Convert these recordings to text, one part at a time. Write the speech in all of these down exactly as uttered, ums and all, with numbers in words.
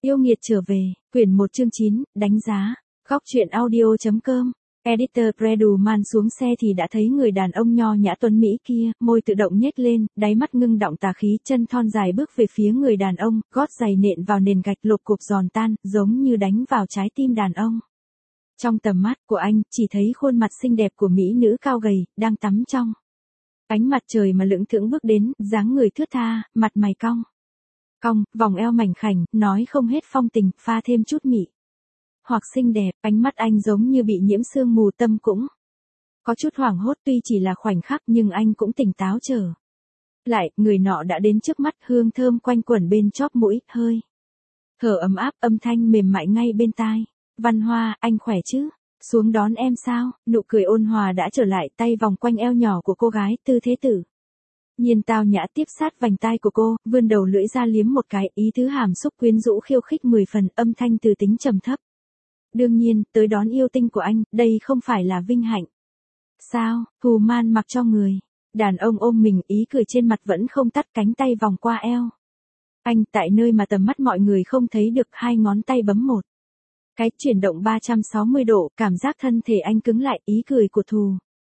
Yêu nghiệt trở về, quyển một chương chín, đánh giá. Góc truyện audio.com. Editor Preduman xuống xe thì đã thấy người đàn ông nho nhã tuấn Mỹ kia, môi tự động nhếch lên, đáy mắt ngưng đọng tà khí, chân thon dài bước về phía người đàn ông, gót giày nện vào nền gạch lộp cộp giòn tan, giống như đánh vào trái tim đàn ông. Trong tầm mắt của anh, chỉ thấy khuôn mặt xinh đẹp của mỹ nữ cao gầy, đang tắm trong ánh mặt trời mà lững thững bước đến, dáng người thướt tha, mặt mày cong. Cong, vòng eo mảnh khảnh, nói không hết phong tình, pha thêm chút mị hoặc xinh đẹp, ánh mắt anh giống như bị nhiễm sương mù, tâm cũng có chút hoảng hốt, tuy chỉ là khoảnh khắc nhưng anh cũng tỉnh táo trở lại, người nọ đã đến trước mắt, hương thơm quanh quẩn bên chóp mũi, hơi thở ấm áp, âm thanh mềm mại ngay bên tai. Văn Hoa, anh khỏe chứ? Xuống đón em sao? Nụ cười ôn hòa đã trở lại, tay vòng quanh eo nhỏ của cô gái, tư thế tử nhiên tao nhã tiếp sát vành tai của cô, vươn đầu lưỡi ra liếm một cái, ý tứ hàm xúc quyến rũ khiêu khích mười phần, âm thanh từ tính trầm thấp. Đương nhiên, tới đón yêu tinh của anh, đây không phải là vinh hạnh sao? Thù Man mặc cho người đàn ông ôm mình, ý cười trên mặt vẫn không tắt, cánh tay vòng qua eo anh, tại nơi mà tầm mắt mọi người không thấy được, hai ngón tay bấm một cái, chuyển động ba trăm sáu mươi độ, cảm giác thân thể anh cứng lại, ý cười của Thù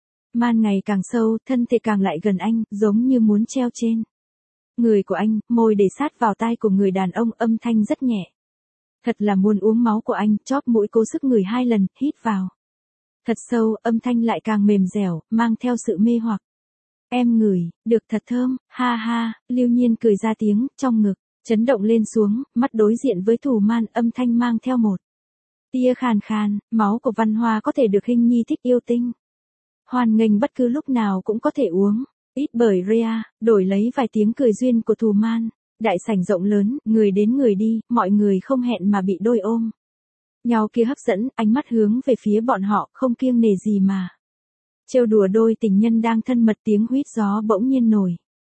Man ngày càng sâu, thân thể càng lại gần anh, giống như muốn treo trên người của anh, môi để sát vào tai của người đàn ông, âm thanh rất nhẹ. Thật là muốn uống máu của anh, chóp mũi cố sức ngửi hai lần, hít vào thật sâu, âm thanh lại càng mềm dẻo, mang theo sự mê hoặc. Em ngửi, được thật thơm, ha ha, Lưu Nhiên cười ra tiếng, trong ngực chấn động lên xuống, mắt đối diện với Thù Man, âm thanh mang theo một tia khàn khàn, máu của Văn Hoa có thể được Hinh Nhi thích yêu tinh hoan nghênh bất cứ lúc nào cũng có thể uống, ít bởi Rhea, đổi lấy vài tiếng cười duyên của Thù Man. Đại sảnh rộng lớn, người đến người đi, mọi người không hẹn mà bị đôi ôm nhau kia hấp dẫn, ánh mắt hướng về phía bọn họ, không kiêng nể gì mà trêu đùa đôi tình nhân đang thân mật. Tiếng huýt gió bỗng nhiên nổi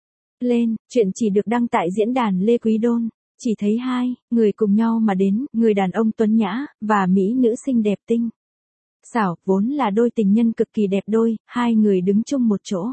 lên, chuyện chỉ được đăng tại diễn đàn Lê Quý Đôn. Chỉ thấy hai người cùng nhau mà đến, người đàn ông tuấn nhã và mỹ nữ xinh đẹp tinh xảo, vốn là đôi tình nhân cực kỳ đẹp đôi, hai người đứng chung một chỗ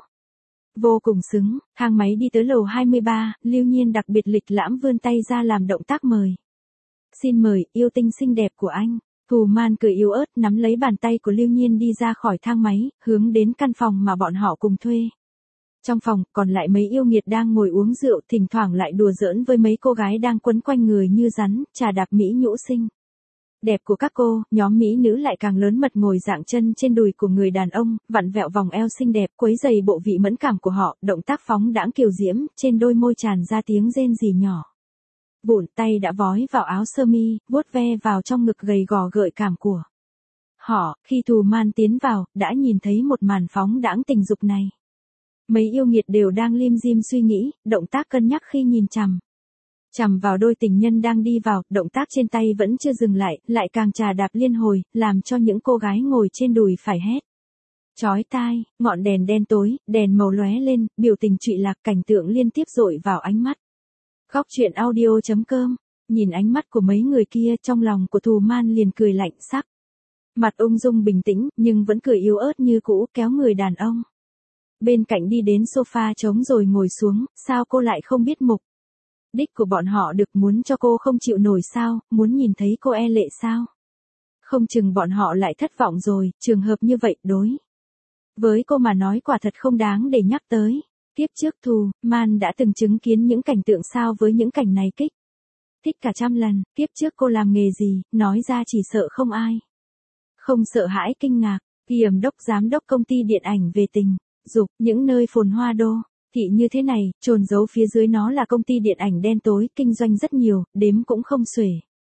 vô cùng xứng. Thang máy đi tới lầu hai mươi ba, Lưu Nhiên đặc biệt lịch lãm vươn tay ra làm động tác mời. Xin mời, yêu tinh xinh đẹp của anh. Thù Man cười yếu ớt, nắm lấy bàn tay của Lưu Nhiên đi ra khỏi thang máy, hướng đến căn phòng mà bọn họ cùng thuê. Trong phòng, còn lại mấy yêu nghiệt đang ngồi uống rượu, thỉnh thoảng lại đùa giỡn với mấy cô gái đang quấn quanh người như rắn, trà đạp mỹ nhũ xinh đẹp của các cô. Nhóm mỹ nữ lại càng lớn mật ngồi dạng chân trên đùi của người đàn ông, vặn vẹo vòng eo xinh đẹp, quấy giày bộ vị mẫn cảm của họ, động tác phóng đãng kiều diễm, trên đôi môi tràn ra tiếng rên rỉ nhỏ vụn, tay đã vói vào áo sơ mi, vuốt ve vào trong ngực gầy gò gợi cảm của họ. Khi Thù Man tiến vào, đã nhìn thấy một màn phóng đãng tình dục này. Mấy yêu nghiệt đều đang lim dim suy nghĩ, động tác cân nhắc khi nhìn chằm chằm vào đôi tình nhân đang đi vào, động tác trên tay vẫn chưa dừng lại, lại càng trà đạp liên hồi, làm cho những cô gái ngồi trên đùi phải hét chói tai. Ngọn đèn đen tối, đèn màu lóe lên, biểu tình trụy lạc, cảnh tượng liên tiếp dội vào ánh mắt. Góc truyện audio.com. Nhìn ánh mắt của mấy người kia, trong lòng của Thù Man liền cười lạnh, sắc mặt ung dung bình tĩnh, nhưng vẫn cười yếu ớt như cũ, kéo người đàn ông bên cạnh đi đến sofa trống rồi ngồi xuống. Sao cô lại không biết mục đích của bọn họ được, muốn cho cô không chịu nổi sao, muốn nhìn thấy cô e lệ sao? Không chừng bọn họ lại thất vọng rồi, trường hợp như vậy đối với cô mà nói quả thật không đáng để nhắc tới. Tiếp trước Thù Man đã từng chứng kiến những cảnh tượng sao với những cảnh này kích thích cả trăm lần. Tiếp trước cô làm nghề gì, nói ra chỉ sợ không ai không sợ hãi kinh ngạc. Kiềm đốc giám đốc công ty điện ảnh về tình dục, những nơi phồn hoa đô thị như thế này, trồn giấu phía dưới nó là công ty điện ảnh đen tối, kinh doanh rất nhiều, đếm cũng không xuể.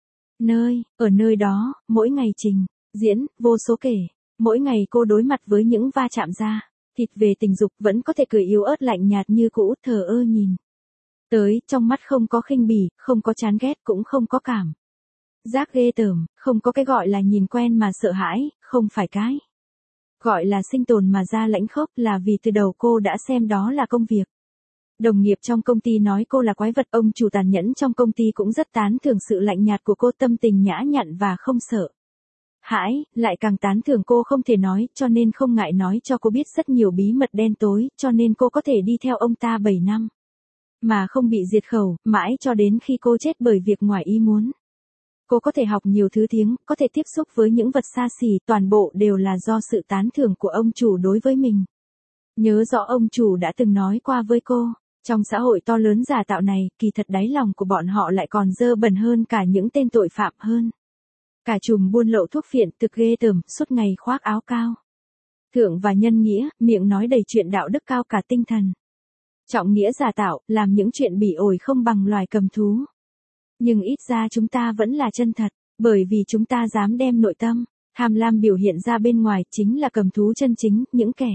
Nơi, ở nơi đó, mỗi ngày trình diễn vô số kể, mỗi ngày cô đối mặt với những va chạm da thịt về tình dục, vẫn có thể cười yếu ớt lạnh nhạt như cũ, thờ ơ nhìn tới, trong mắt không có khinh bỉ, không có chán ghét, cũng không có cảm giác ghê tởm, không có cái gọi là nhìn quen mà sợ hãi, không phải cái gọi là sinh tồn mà ra lãnh khốc, là vì từ đầu cô đã xem đó là công việc. Đồng nghiệp trong công ty nói cô là quái vật, ông chủ tàn nhẫn trong công ty cũng rất tán thưởng sự lạnh nhạt của cô, tâm tình nhã nhặn và không sợ hãi, lại càng tán thưởng cô không thể nói, cho nên không ngại nói cho cô biết rất nhiều bí mật đen tối, cho nên cô có thể đi theo ông ta bảy năm mà không bị diệt khẩu, mãi cho đến khi cô chết bởi việc ngoài ý muốn. Cô có thể học nhiều thứ tiếng, có thể tiếp xúc với những vật xa xỉ, toàn bộ đều là do sự tán thưởng của ông chủ đối với mình. Nhớ rõ ông chủ đã từng nói qua với cô, trong xã hội to lớn giả tạo này, kỳ thật đáy lòng của bọn họ lại còn dơ bẩn hơn cả những tên tội phạm hơn. Cả chùm buôn lậu thuốc phiện thực ghê tởm, suốt ngày khoác áo cao thượng và nhân nghĩa, miệng nói đầy chuyện đạo đức cao cả tinh thần. Trọng nghĩa giả tạo, làm những chuyện bỉ ổi không bằng loài cầm thú. Nhưng ít ra chúng ta vẫn là chân thật, bởi vì chúng ta dám đem nội tâm, tham lam biểu hiện ra bên ngoài, chính là cầm thú chân chính, những kẻ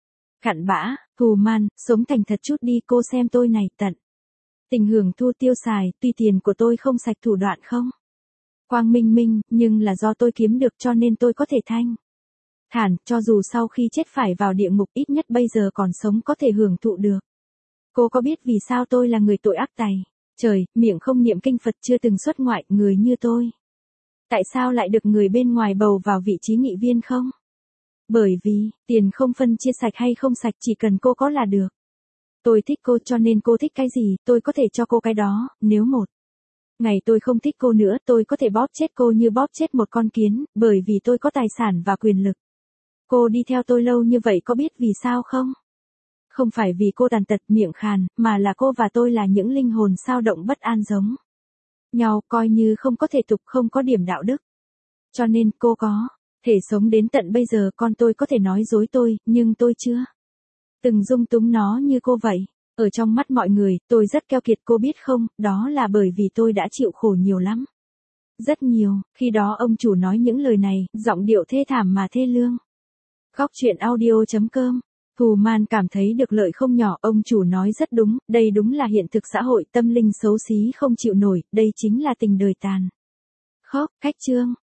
cặn bã, thù man, sống thành thật chút đi, cô xem tôi này, tận tình hưởng thu tiêu xài, tuy tiền của tôi không sạch thủ đoạn không quang minh minh, nhưng là do tôi kiếm được cho nên tôi có thể thanh thản, cho dù sau khi chết phải vào địa ngục, ít nhất bây giờ còn sống có thể hưởng thụ được. Cô có biết vì sao tôi là người tội ác tày trời, miệng không niệm kinh Phật, chưa từng xuất ngoại, người như tôi tại sao lại được người bên ngoài bầu vào vị trí nghị viên không? Bởi vì, tiền không phân chia sạch hay không sạch, chỉ cần cô có là được. Tôi thích cô cho nên cô thích cái gì, tôi có thể cho cô cái đó, nếu một ngày tôi không thích cô nữa, tôi có thể bóp chết cô như bóp chết một con kiến, bởi vì tôi có tài sản và quyền lực. Cô đi theo tôi lâu như vậy có biết vì sao không? Không phải vì cô tàn tật miệng khàn, mà là cô và tôi là những linh hồn sao động bất an giống nhau, coi như không có thể tục, không có điểm đạo đức. Cho nên cô có thể sống đến tận bây giờ, con tôi có thể nói dối tôi, nhưng tôi chưa từng dung túng nó như cô vậy. Ở trong mắt mọi người, tôi rất keo kiệt, cô biết không, đó là bởi vì tôi đã chịu khổ nhiều lắm. Rất nhiều, khi đó ông chủ nói những lời này, giọng điệu thê thảm mà thê lương. Góc truyện audio chấm com. Thù man cảm thấy được lợi không nhỏ, ông chủ nói rất đúng, đây đúng là hiện thực xã hội, tâm linh xấu xí không chịu nổi, đây chính là tình đời tàn khốc. Khách chương.